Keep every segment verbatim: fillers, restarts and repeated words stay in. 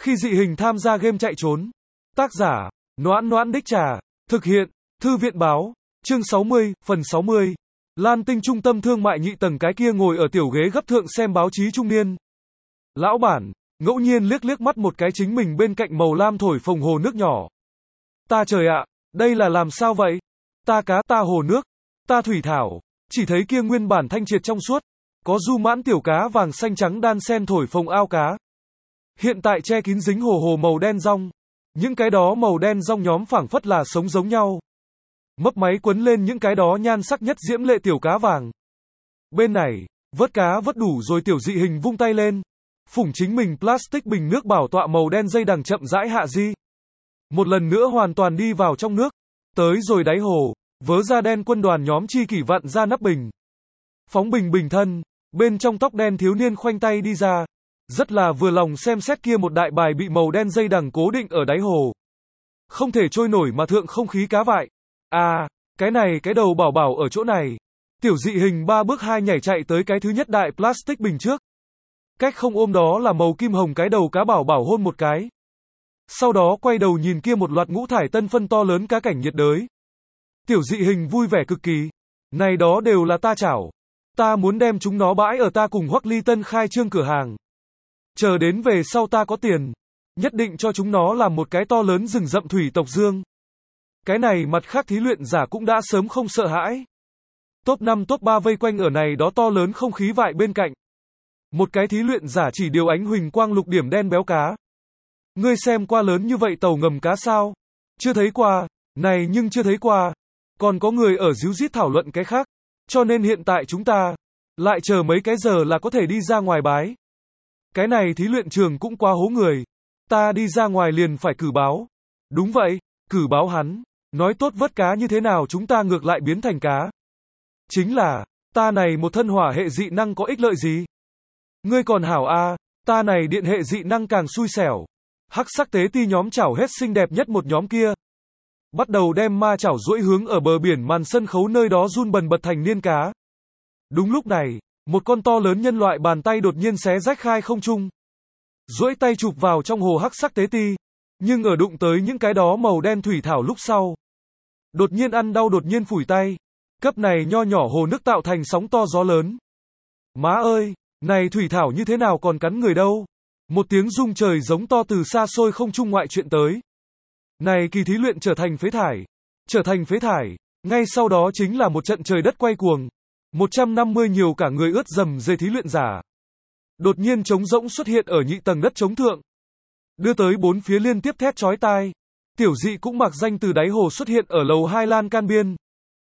Khi dị hình tham gia game chạy trốn. Tác giả, Noãn Noãn Đích Trà. Thực hiện, Thư viện báo. Chương sáu mươi, phần sáu mươi. Lan Tinh trung tâm thương mại nhị tầng, cái kia ngồi ở tiểu ghế gấp thượng xem báo chí trung niên. Lão bản, ngẫu nhiên liếc liếc mắt một cái chính mình bên cạnh màu lam thổi phồng hồ nước nhỏ. Ta trời ạ, đây là làm sao vậy? Ta cá, ta hồ nước, ta thủy thảo, chỉ thấy kia nguyên bản thanh triệt trong suốt, có du mãn tiểu cá vàng xanh trắng đan sen thổi phồng ao cá. Hiện tại che kín dính hồ hồ màu đen rong. Những cái đó màu đen rong nhóm phảng phất là sống giống nhau. Mấp máy quấn lên những cái đó nhan sắc nhất diễm lệ tiểu cá vàng. Bên này, vớt cá vớt đủ rồi tiểu dị hình vung tay lên. Phủng chính mình plastic bình nước bảo tọa màu đen dây đằng chậm rãi hạ di. Một lần nữa hoàn toàn đi vào trong nước. Tới rồi đáy hồ, vớ da đen quân đoàn nhóm chi kỷ vặn ra nắp bình. Phóng bình bình thân, bên trong tóc đen thiếu niên khoanh tay đi ra. Rất là vừa lòng xem xét kia một đại bài bị màu đen dây đằng cố định ở đáy hồ. Không thể trôi nổi mà thượng không khí cá vại. À, cái này cái đầu bảo bảo ở chỗ này. Tiểu dị hình ba bước hai nhảy chạy tới cái thứ nhất đại plastic bình trước. Cách không ôm đó là màu kim hồng cái đầu cá bảo bảo hôn một cái. Sau đó quay đầu nhìn kia một loạt ngũ thải tân phân to lớn cá cảnh nhiệt đới. Tiểu dị hình vui vẻ cực kỳ. Này đó đều là ta chảo. Ta muốn đem chúng nó bãi ở ta cùng Hoắc Ly Tân khai trương cửa hàng. Chờ đến về sau ta có tiền, nhất định cho chúng nó làm một cái to lớn rừng rậm thủy tộc dương. Cái này mặt khác thí luyện giả cũng đã sớm không sợ hãi. Top năm top ba vây quanh ở này đó to lớn không khí vại bên cạnh. Một cái thí luyện giả chỉ điều ánh huỳnh quang lục điểm đen béo cá. Ngươi xem qua lớn như vậy tàu ngầm cá sao? Chưa thấy qua, này nhưng chưa thấy qua. Còn có người ở díu dít thảo luận cái khác. Cho nên hiện tại chúng ta lại chờ mấy cái giờ là có thể đi ra ngoài bái. Cái này thí luyện trường cũng quá hố người. Ta đi ra ngoài liền phải cử báo. Đúng vậy, cử báo hắn. Nói tốt vớt cá như thế nào chúng ta ngược lại biến thành cá. Chính là, ta này một thân hỏa hệ dị năng có ích lợi gì? Ngươi còn hảo a, ta này điện hệ dị năng càng xui xẻo. Hắc sắc tế ti nhóm chảo hết xinh đẹp nhất một nhóm kia. Bắt đầu đem ma chảo duỗi hướng ở bờ biển màn sân khấu nơi đó run bần bật thành niên cá. Đúng lúc này, một con to lớn nhân loại bàn tay đột nhiên xé rách khai không trung. Duỗi tay chụp vào trong hồ hắc sắc tế ti. Nhưng ở đụng tới những cái đó màu đen thủy thảo lúc sau. Đột nhiên ăn đau đột nhiên phủi tay. Cấp này nho nhỏ hồ nước tạo thành sóng to gió lớn. Má ơi, này thủy thảo như thế nào còn cắn người đâu. Một tiếng rung trời giống to từ xa xôi không trung ngoại chuyện tới. Này kỳ thí luyện trở thành phế thải. Trở thành phế thải. Ngay sau đó chính là một trận trời đất quay cuồng. một trăm năm mươi nhiều cả người ướt dầm dề thí luyện giả. Đột nhiên trống rỗng xuất hiện ở nhị tầng đất chống thượng. Đưa tới bốn phía liên tiếp thét chói tai. Tiểu dị cũng mặc danh từ đáy hồ xuất hiện ở lầu hai lan can biên.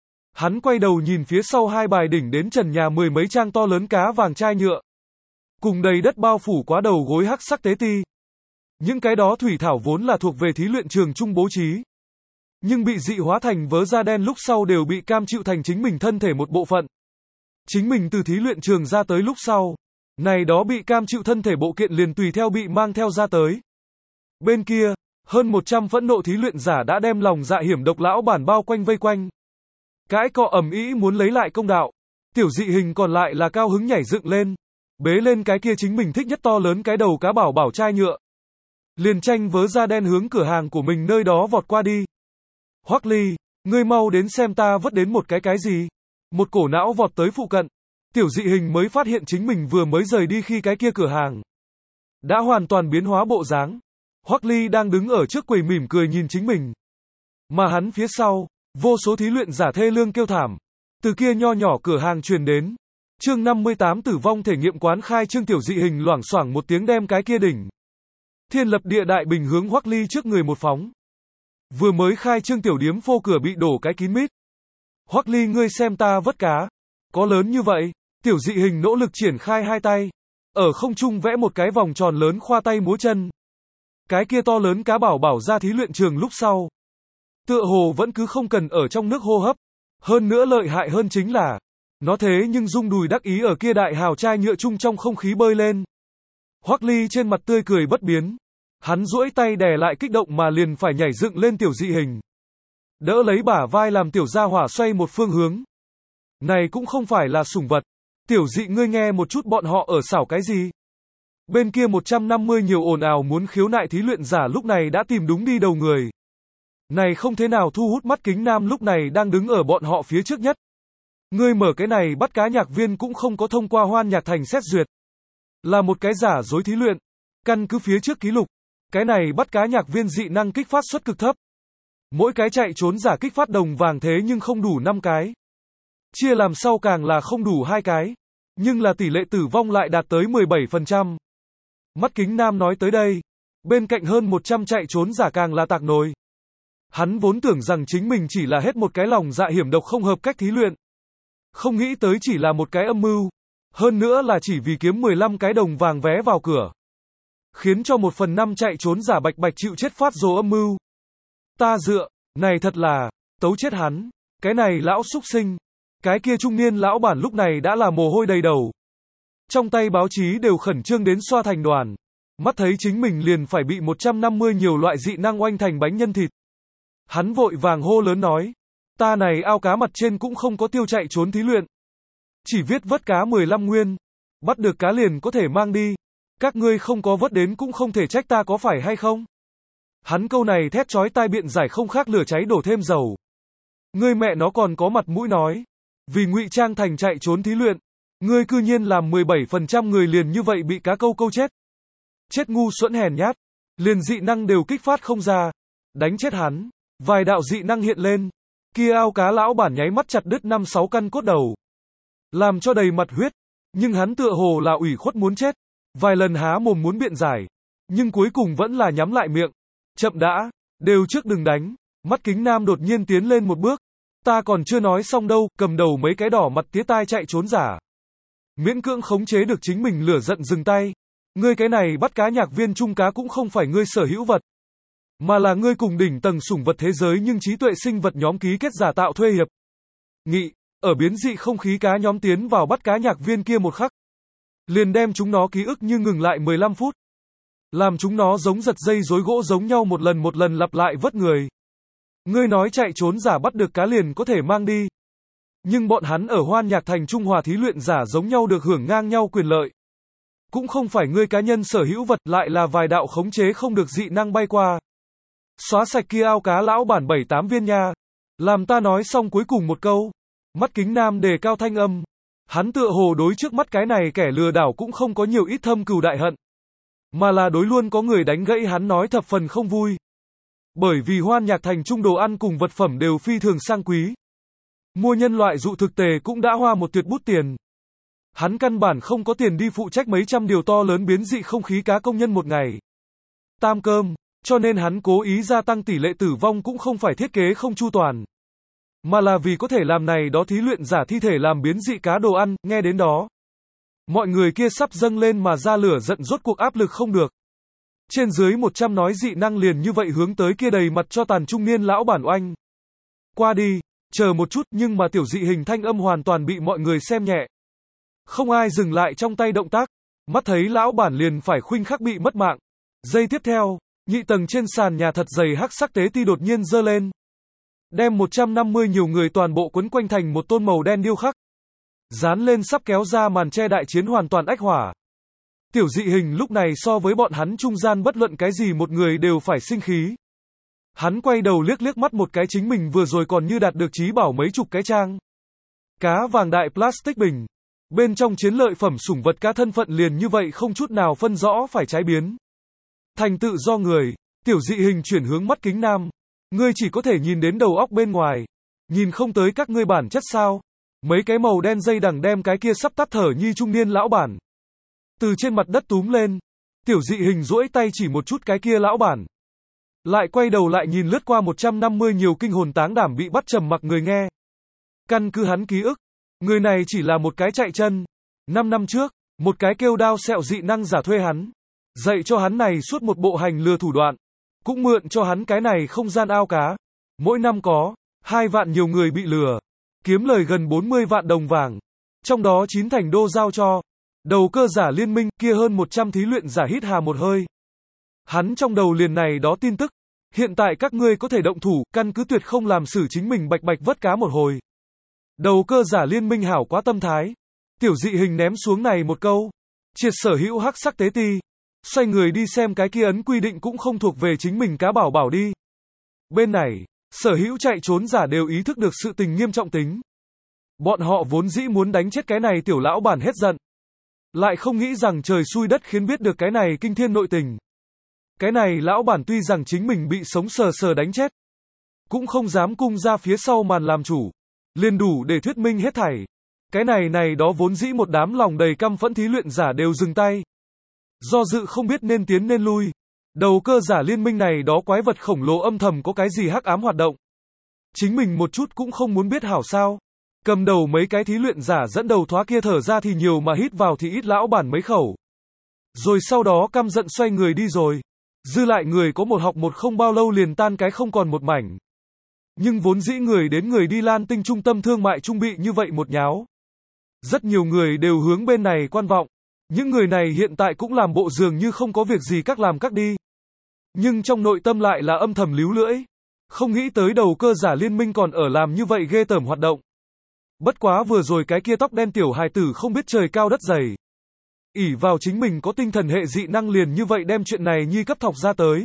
Hắn quay đầu nhìn phía sau hai bài đỉnh đến trần nhà mười mấy trang to lớn cá vàng chai nhựa. Cùng đầy đất bao phủ quá đầu gối hắc sắc tế ti. Những cái đó thủy thảo vốn là thuộc về thí luyện trường trung bố trí. Nhưng bị dị hóa thành vớ da đen lúc sau đều bị cam chịu thành chính mình thân thể một bộ phận. Chính mình từ thí luyện trường ra tới lúc sau. Này đó bị cam chịu thân thể bộ kiện liền tùy theo bị mang theo ra tới. Bên kia, hơn một trăm phẫn nộ thí luyện giả đã đem lòng dạ hiểm độc lão bản bao quanh vây quanh. Cãi cọ ầm ĩ muốn lấy lại công đạo. Tiểu dị hình còn lại là cao hứng nhảy dựng lên. Bế lên cái kia chính mình thích nhất to lớn cái đầu cá bảo bảo chai nhựa. Liền tranh vớ da đen hướng cửa hàng của mình nơi đó vọt qua đi. Hoắc Ly, ngươi mau đến xem ta vớt đến một cái cái gì. Một cổ não vọt tới phụ cận. Tiểu dị hình mới phát hiện chính mình vừa mới rời đi khi cái kia cửa hàng đã hoàn toàn biến hóa bộ dáng. Hoắc Ly đang đứng ở trước quầy mỉm cười nhìn chính mình. Mà hắn phía sau, vô số thí luyện giả thê lương kêu thảm. Từ kia nho nhỏ cửa hàng truyền đến. Chương năm mươi tám tử vong thể nghiệm quán khai trương tiểu dị hình loảng xoảng một tiếng đem cái kia đỉnh. Thiên lập địa đại bình hướng Hoắc Ly trước người một phóng. Vừa mới khai trương tiểu điếm phô cửa bị đổ cái kín mít. Hoắc Ly ngươi xem ta vớt cá. Có lớn như vậy. Tiểu dị hình nỗ lực triển khai hai tay. Ở không trung vẽ một cái vòng tròn lớn khoa tay múa chân. Cái kia to lớn cá bảo bảo ra thí luyện trường lúc sau. Tựa hồ vẫn cứ không cần ở trong nước hô hấp. Hơn nữa lợi hại hơn chính là. Nó thế nhưng rung đùi đắc ý ở kia đại hào chai nhựa chung trong không khí bơi lên. Hoắc Ly trên mặt tươi cười bất biến. Hắn duỗi tay đè lại kích động mà liền phải nhảy dựng lên tiểu dị hình. Đỡ lấy bả vai làm tiểu gia hỏa xoay một phương hướng. Này cũng không phải là sủng vật. Tiểu dị ngươi nghe một chút bọn họ ở xảo cái gì. Bên kia một trăm năm mươi nhiều ồn ào muốn khiếu nại thí luyện giả lúc này đã tìm đúng đi đầu người. Này không thế nào thu hút mắt Kính Nam lúc này đang đứng ở bọn họ phía trước nhất. Ngươi mở cái này bắt cá nhạc viên cũng không có thông qua Hoan Nhạc Thành xét duyệt. Là một cái giả dối thí luyện. Căn cứ phía trước ký lục. Cái này bắt cá nhạc viên dị năng kích phát suất cực thấp. Mỗi cái chạy trốn giả kích phát đồng vàng thế nhưng không đủ năm cái. Chia làm sau càng là không đủ hai cái. Nhưng là tỷ lệ tử vong lại đạt tới mười bảy phần trăm. Mắt Kính Nam nói tới đây. Bên cạnh hơn một trăm chạy trốn giả càng là tạc nồi. Hắn vốn tưởng rằng chính mình chỉ là hết một cái lòng dạ hiểm độc không hợp cách thí luyện. Không nghĩ tới chỉ là một cái âm mưu. Hơn nữa là chỉ vì kiếm mười lăm cái đồng vàng vé vào cửa. Khiến cho một phần năm chạy trốn giả bạch bạch chịu chết phát dồ âm mưu. Ta dựa, này thật là, tấu chết hắn. Cái này lão súc sinh. Cái kia trung niên lão bản lúc này đã là mồ hôi đầy đầu. Trong tay báo chí đều khẩn trương đến xoa thành đoàn. Mắt thấy chính mình liền phải bị một trăm năm mươi nhiều loại dị năng oanh thành bánh nhân thịt. Hắn vội vàng hô lớn nói. Ta này ao cá mặt trên cũng không có tiêu chạy trốn thí luyện. Chỉ viết vớt cá mười lăm nguyên. Bắt được cá liền có thể mang đi. Các ngươi không có vớt đến cũng không thể trách ta có phải hay không? Hắn câu này thét chói tai biện giải không khác lửa cháy đổ thêm dầu. Ngươi mẹ nó còn có mặt mũi nói. Vì ngụy trang thành chạy trốn thí luyện. Ngươi cư nhiên làm mười bảy phần trăm người liền như vậy bị cá câu câu chết. Chết ngu xuẩn hèn nhát. Liền dị năng đều kích phát không ra. Đánh chết hắn. Vài đạo dị năng hiện lên. Kia ao cá lão bản nháy mắt chặt đứt năm sáu căn cốt đầu. Làm cho đầy mặt huyết. Nhưng hắn tựa hồ là ủy khuất muốn chết. Vài lần há mồm muốn biện giải. Nhưng cuối cùng vẫn là nhắm lại miệng. Chậm đã. Đều trước đừng đánh. Mắt Kính Nam đột nhiên tiến lên một bước. Ta còn chưa nói xong đâu. Cầm đầu mấy cái đỏ mặt tía tai chạy trốn giả. Miễn cưỡng khống chế được chính mình lửa giận dừng tay. Ngươi cái này bắt cá nhạc viên trung cá cũng không phải ngươi sở hữu vật. Mà là ngươi cùng đỉnh tầng sủng vật thế giới nhưng trí tuệ sinh vật nhóm ký kết giả tạo thuê hiệp. Nghị. Ở biến dị không khí cá nhóm tiến vào bắt cá nhạc viên kia một khắc. Liền đem chúng nó ký ức như ngừng lại mười lăm phút. Làm chúng nó giống giật dây rối gỗ giống nhau một lần một lần lặp lại vớt người. Ngươi nói chạy trốn giả bắt được cá liền có thể mang đi. Nhưng bọn hắn ở Hoan Nhạc Thành Trung Hòa thí luyện giả giống nhau được hưởng ngang nhau quyền lợi. Cũng không phải ngươi cá nhân sở hữu vật lại là vài đạo khống chế không được dị năng bay qua. Xóa sạch kia ao cá lão bản bảy tám viên nha. Làm ta nói xong cuối cùng một câu. Mắt Kính Nam đề cao thanh âm. Hắn tựa hồ đối trước mắt cái này kẻ lừa đảo cũng không có nhiều ít thâm cừu đại hận. Mà là đối luôn có người đánh gãy hắn nói thập phần không vui. Bởi vì Hoan Nhạc Thành Trung đồ ăn cùng vật phẩm đều phi thường sang quý. Mua nhân loại dụ thực tề cũng đã hoa một tuyệt bút tiền. Hắn căn bản không có tiền đi phụ trách mấy trăm điều to lớn biến dị không khí cá công nhân một ngày. Tam cơm, cho nên hắn cố ý gia tăng tỷ lệ tử vong cũng không phải thiết kế không chu toàn. Mà là vì có thể làm này đó thí luyện giả thi thể làm biến dị cá đồ ăn, nghe đến đó. Mọi người kia sắp dâng lên mà ra lửa giận rốt cuộc áp lực không được. Trên dưới một trăm nói dị năng liền như vậy hướng tới kia đầy mặt cho tàn trung niên lão bản oanh. Qua đi, chờ một chút nhưng mà tiểu dị hình thanh âm hoàn toàn bị mọi người xem nhẹ. Không ai dừng lại trong tay động tác, mắt thấy lão bản liền phải khuynh khắc bị mất mạng. Giây tiếp theo, nhị tầng trên sàn nhà thật dày hắc sắc tế ti đột nhiên giơ lên. Đem một trăm năm mươi nhiều người toàn bộ quấn quanh thành một tôn màu đen điêu khắc. Dán lên sắp kéo ra màn che đại chiến hoàn toàn ách hỏa. Tiểu dị hình lúc này so với bọn hắn trung gian bất luận cái gì một người đều phải sinh khí. Hắn quay đầu liếc liếc mắt một cái chính mình vừa rồi còn như đạt được trí bảo mấy chục cái trang. Cá vàng đại plastic bình. Bên trong chiến lợi phẩm sủng vật cá thân phận liền như vậy không chút nào phân rõ phải trái biến. Thành tự do người, tiểu dị hình chuyển hướng mắt Kính Nam. Ngươi chỉ có thể nhìn đến đầu óc bên ngoài. Nhìn không tới các ngươi bản chất sao. Mấy cái màu đen dây đằng đem cái kia sắp tắt thở như trung niên lão bản. Từ trên mặt đất túm lên. Tiểu dị hình duỗi tay chỉ một chút cái kia lão bản. Lại quay đầu lại nhìn lướt qua một trăm năm mươi nhiều kinh hồn táng đảm bị bắt trầm mặc người nghe. Căn cứ hắn ký ức. Người này chỉ là một cái chạy chân. Năm năm trước, một cái kêu đao sẹo dị năng giả thuê hắn. Dạy cho hắn này suốt một bộ hành lừa thủ đoạn. Cũng mượn cho hắn cái này không gian ao cá. Mỗi năm có hai vạn nhiều người bị lừa. Kiếm lời gần bốn mươi vạn đồng vàng. Trong đó chín thành đô giao cho đầu cơ giả liên minh, kia hơn một trăm thí luyện giả hít hà một hơi. Hắn trong đầu liền này đó tin tức. Hiện tại các ngươi có thể động thủ, căn cứ tuyệt không làm xử chính mình bạch bạch vớt cá một hồi. Đầu cơ giả liên minh hảo quá tâm thái. Tiểu dị hình ném xuống này một câu. Triệt sở hữu hắc sắc tế ti. Xoay người đi xem cái kia ấn quy định cũng không thuộc về chính mình cá bảo bảo đi. Bên này, sở hữu chạy trốn giả đều ý thức được sự tình nghiêm trọng tính. Bọn họ vốn dĩ muốn đánh chết cái này tiểu lão bản hết giận. Lại không nghĩ rằng trời xui đất khiến biết được cái này kinh thiên nội tình. Cái này lão bản tuy rằng chính mình bị sống sờ sờ đánh chết, cũng không dám cung ra phía sau màn làm chủ. Liền đủ để thuyết minh hết thảy. Cái này này đó vốn dĩ một đám lòng đầy căm phẫn thí luyện giả đều dừng tay. Do dự không biết nên tiến nên lui. Đầu cơ giả liên minh này đó quái vật khổng lồ âm thầm có cái gì hắc ám hoạt động. Chính mình một chút cũng không muốn biết hảo sao. Cầm đầu mấy cái thí luyện giả dẫn đầu thoá kia thở ra thì nhiều mà hít vào thì ít lão bản mấy khẩu. Rồi sau đó căm giận xoay người đi rồi. Dư lại người có một học một không bao lâu liền tan cái không còn một mảnh. Nhưng vốn dĩ người đến người đi Lan Tinh trung tâm thương mại trung bị như vậy một nháo. Rất nhiều người đều hướng bên này quan vọng. Những người này hiện tại cũng làm bộ dường như không có việc gì các làm các đi. Nhưng trong nội tâm lại là âm thầm líu lưỡi. Không nghĩ tới đầu cơ giả liên minh còn ở làm như vậy ghê tởm hoạt động. Bất quá vừa rồi cái kia tóc đen tiểu hài tử không biết trời cao đất dày. ỷ vào chính mình có tinh thần hệ dị năng liền như vậy đem chuyện này nhi cấp thọc ra tới.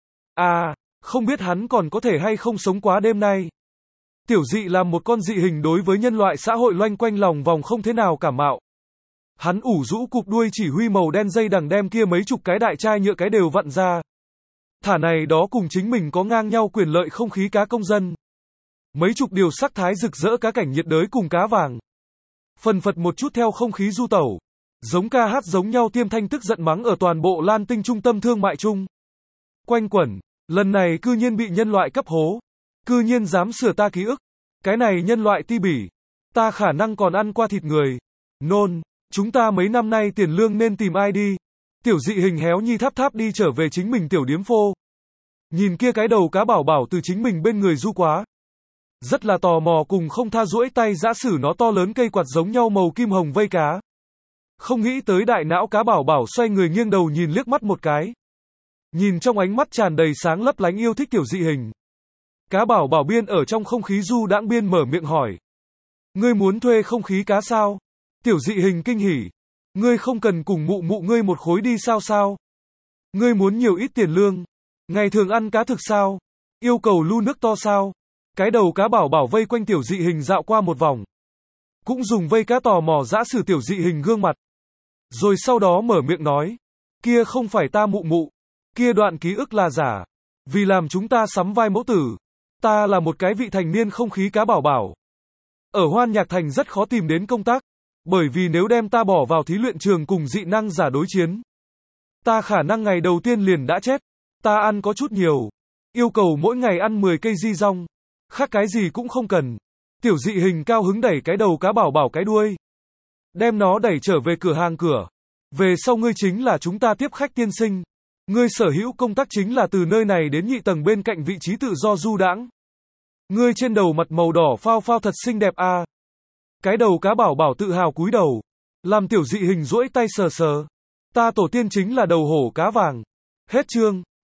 À, không biết hắn còn có thể hay không sống quá đêm nay. Tiểu dị là một con dị hình đối với nhân loại xã hội loanh quanh lòng vòng không thế nào cảm mạo. Hắn ủ rũ cụp đuôi chỉ huy màu đen dây đằng đem kia mấy chục cái đại chai nhựa cái đều vặn ra. Thả này đó cùng chính mình có ngang nhau quyền lợi không khí cá công dân. Mấy chục điều sắc thái rực rỡ cá cảnh nhiệt đới cùng cá vàng. Phần phật một chút theo không khí du tẩu. Giống ca hát giống nhau tiêm thanh tức giận mắng ở toàn bộ Lan Tinh trung tâm thương mại chung. Quanh quẩn, lần này cư nhiên bị nhân loại cấp hố. Cư nhiên dám sửa ta ký ức. Cái này nhân loại ti bỉ. Ta khả năng còn ăn qua thịt người. Nôn, chúng ta mấy năm nay tiền lương nên tìm ai đi. Tiểu dị hình héo nhi tháp tháp đi trở về chính mình tiểu điếm phô. Nhìn kia cái đầu cá bảo bảo từ chính mình bên người du quá. Rất là tò mò cùng không tha duỗi tay giã sử nó to lớn cây quạt giống nhau màu kim hồng vây cá. Không nghĩ tới đại não cá bảo bảo xoay người nghiêng đầu nhìn liếc mắt một cái. Nhìn trong ánh mắt tràn đầy sáng lấp lánh yêu thích tiểu dị hình. Cá bảo bảo biên ở trong không khí du đãng biên mở miệng hỏi. Ngươi muốn thuê không khí cá sao? Tiểu dị hình kinh hỉ. Ngươi không cần cùng mụ mụ ngươi một khối đi sao sao? Ngươi muốn nhiều ít tiền lương? Ngày thường ăn cá thực sao? Yêu cầu lu nước to sao? Cái đầu cá bảo bảo vây quanh tiểu dị hình dạo qua một vòng. Cũng dùng vây cá tò mò giã sử tiểu dị hình gương mặt. Rồi sau đó mở miệng nói. Kia không phải ta mụ mụ. Kia đoạn ký ức là giả. Vì làm chúng ta sắm vai mẫu tử. Ta là một cái vị thành niên không khí cá bảo bảo. Ở Hoan Nhạc Thành rất khó tìm đến công tác. Bởi vì nếu đem ta bỏ vào thí luyện trường cùng dị năng giả đối chiến. Ta khả năng ngày đầu tiên liền đã chết. Ta ăn có chút nhiều. Yêu cầu mỗi ngày ăn mười cây di rong. Khác cái gì cũng không cần. Tiểu dị hình cao hứng đẩy cái đầu cá bảo bảo cái đuôi. Đem nó đẩy trở về cửa hàng cửa. Về sau ngươi chính là chúng ta tiếp khách tiên sinh. Ngươi sở hữu công tác chính là từ nơi này đến nhị tầng bên cạnh vị trí tự do du đãng. Ngươi trên đầu mặt màu đỏ phao phao thật xinh đẹp à. Cái đầu cá bảo bảo tự hào cúi đầu. Làm tiểu dị hình duỗi tay sờ sờ. Ta tổ tiên chính là đầu hổ cá vàng. Hết chương.